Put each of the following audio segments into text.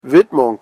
Widmung.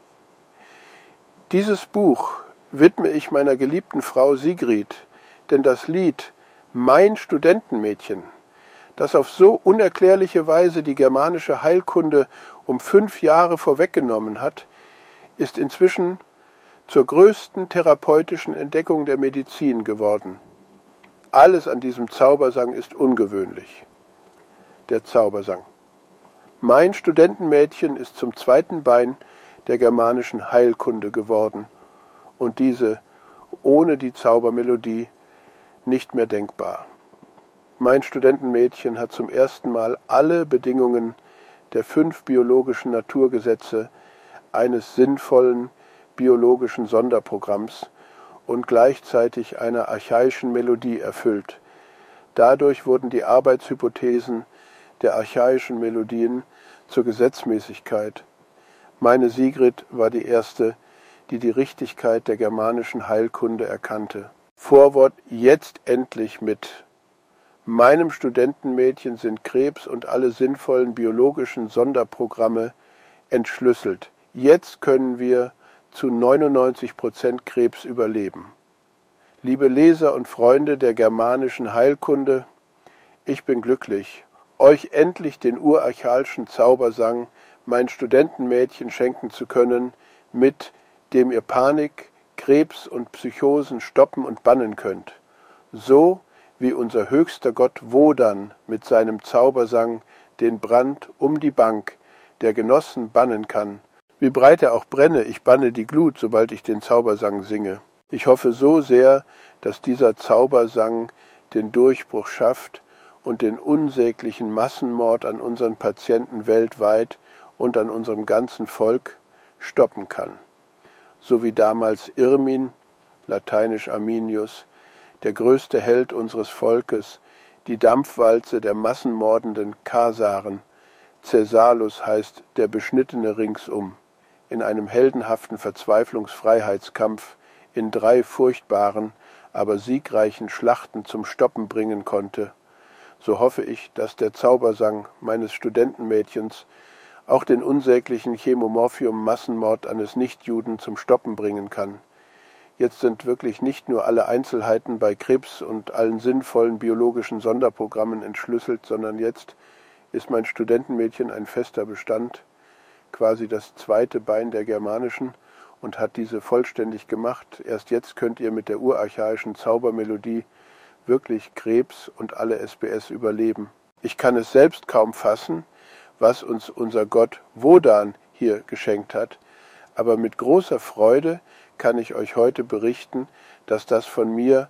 Dieses Buch widme ich meiner geliebten Frau Sigrid, denn das Lied »Mein Studentenmädchen«, das auf so unerklärliche Weise die germanische Heilkunde um 5 Jahre vorweggenommen hat, ist inzwischen zur größten therapeutischen Entdeckung der Medizin geworden. Alles an diesem Zaubersang ist ungewöhnlich. Der Zaubersang. Mein Studentenmädchen ist zum zweiten Bein der germanischen Heilkunde geworden und diese ohne die Zaubermelodie nicht mehr denkbar. Mein Studentenmädchen hat zum ersten Mal alle Bedingungen der 5 biologischen Naturgesetze eines sinnvollen biologischen Sonderprogramms und gleichzeitig einer archaischen Melodie erfüllt. Dadurch wurden die Arbeitshypothesen der archaischen Melodien zur Gesetzmäßigkeit. Meine Sigrid war die erste, die die Richtigkeit der germanischen Heilkunde erkannte. Vorwort jetzt endlich mit. Meinem Studentenmädchen sind Krebs und alle sinnvollen biologischen Sonderprogramme entschlüsselt. Jetzt können wir zu 99% Krebs überleben. Liebe Leser und Freunde der germanischen Heilkunde, ich bin glücklich, euch endlich den urarchaischen Zaubersang Mein Studentenmädchen schenken zu können, mit dem ihr Panik, Krebs und Psychosen stoppen und bannen könnt. So wie unser höchster Gott Wodan mit seinem Zaubersang den Brand um die Bank der Genossen bannen kann. Wie breit er auch brenne, ich banne die Glut, sobald ich den Zaubersang singe. Ich hoffe so sehr, dass dieser Zaubersang den Durchbruch schafft und den unsäglichen Massenmord an unseren Patienten weltweit und an unserem ganzen Volk stoppen kann. So wie damals Irmin, lateinisch Arminius, der größte Held unseres Volkes, die Dampfwalze der massenmordenden Kasaren, Caesalus heißt der Beschnittene ringsum, in einem heldenhaften Verzweiflungsfreiheitskampf in 3 furchtbaren, aber siegreichen Schlachten zum Stoppen bringen konnte, so hoffe ich, dass der Zaubersang meines Studentenmädchens auch den unsäglichen Chemomorphium-Massenmord eines Nichtjuden zum Stoppen bringen kann. Jetzt sind wirklich nicht nur alle Einzelheiten bei Krebs und allen sinnvollen biologischen Sonderprogrammen entschlüsselt, sondern jetzt ist mein Studentenmädchen ein fester Bestand, quasi das zweite Bein der germanischen, und hat diese vollständig gemacht. Erst jetzt könnt ihr mit der urarchaischen Zaubermelodie wirklich Krebs und alle SPS überleben. Ich kann es selbst kaum fassen, was uns unser Gott Wodan hier geschenkt hat, aber mit großer Freude kann ich euch heute berichten, dass das von mir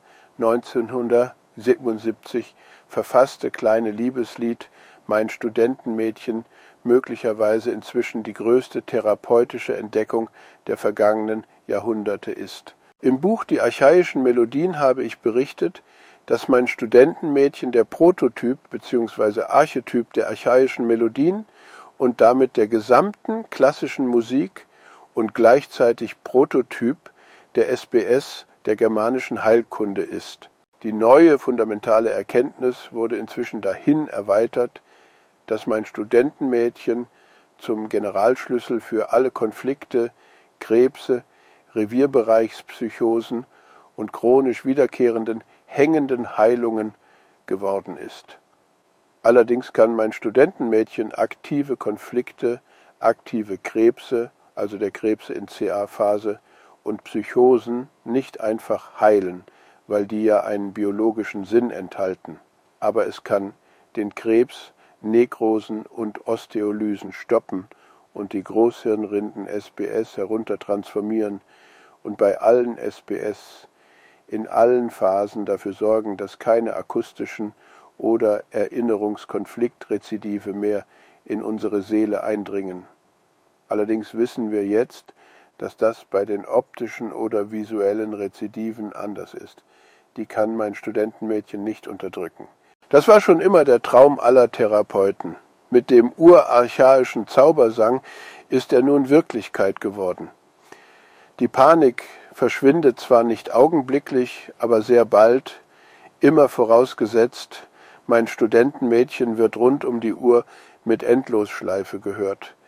1977 verfasste kleine Liebeslied Mein Studentenmädchen möglicherweise inzwischen die größte therapeutische Entdeckung der vergangenen Jahrhunderte ist. Im Buch Die archaischen Melodien habe ich berichtet, dass mein Studentenmädchen der Prototyp bzw. Archetyp der archaischen Melodien und damit der gesamten klassischen Musik und gleichzeitig Prototyp der SPS der germanischen Heilkunde ist. Die neue fundamentale Erkenntnis wurde inzwischen dahin erweitert, dass mein Studentenmädchen zum Generalschlüssel für alle Konflikte, Krebse, Revierbereichspsychosen und chronisch wiederkehrenden hängenden Heilungen geworden ist. Allerdings kann mein Studentenmädchen aktive Konflikte, aktive Krebse, also der Krebse in CA-Phase, und Psychosen nicht einfach heilen, weil die ja einen biologischen Sinn enthalten. Aber es kann den Krebs, Nekrosen und Osteolysen stoppen und die Großhirnrinden-SPS heruntertransformieren und bei allen SPS in allen Phasen dafür sorgen, dass keine akustischen oder Erinnerungskonfliktrezidive mehr in unsere Seele eindringen. Allerdings wissen wir jetzt, dass das bei den optischen oder visuellen Rezidiven anders ist. Die kann mein Studentenmädchen nicht unterdrücken. Das war schon immer der Traum aller Therapeuten. Mit dem urarchaischen Zaubersang ist er nun Wirklichkeit geworden. Die Panik verschwindet zwar nicht augenblicklich, aber sehr bald, immer vorausgesetzt, mein Studentenmädchen wird rund um die Uhr mit Endlosschleife gehört.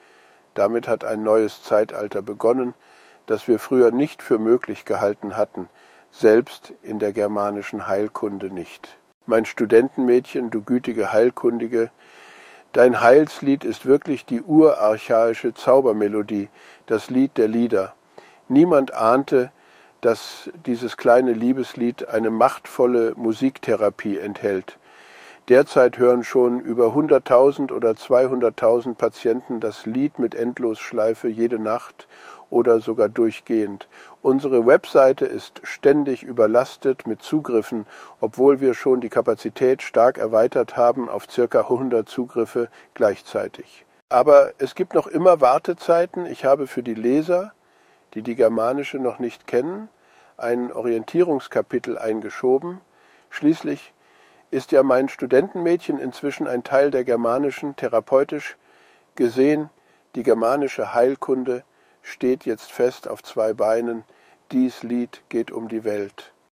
Damit hat ein neues Zeitalter begonnen, das wir früher nicht für möglich gehalten hatten, selbst in der germanischen Heilkunde nicht. Mein Studentenmädchen, du gütige Heilkundige, dein Heilslied ist wirklich die urarchaische Zaubermelodie, das Lied der Lieder. Niemand ahnte, dass dieses kleine Liebeslied eine machtvolle Musiktherapie enthält. Derzeit hören schon über 100.000 oder 200.000 Patienten das Lied mit Endlosschleife jede Nacht oder sogar durchgehend. Unsere Webseite ist ständig überlastet mit Zugriffen, obwohl wir schon die Kapazität stark erweitert haben auf ca. 100 Zugriffe gleichzeitig. Aber es gibt noch immer Wartezeiten. Ich habe für die Leser, die die germanische noch nicht kennen, ein Orientierungskapitel eingeschoben. Schließlich ist ja mein Studentenmädchen inzwischen ein Teil der germanischen, therapeutisch gesehen. Die germanische Heilkunde steht jetzt fest auf 2 Beinen. Dies Lied geht um die Welt.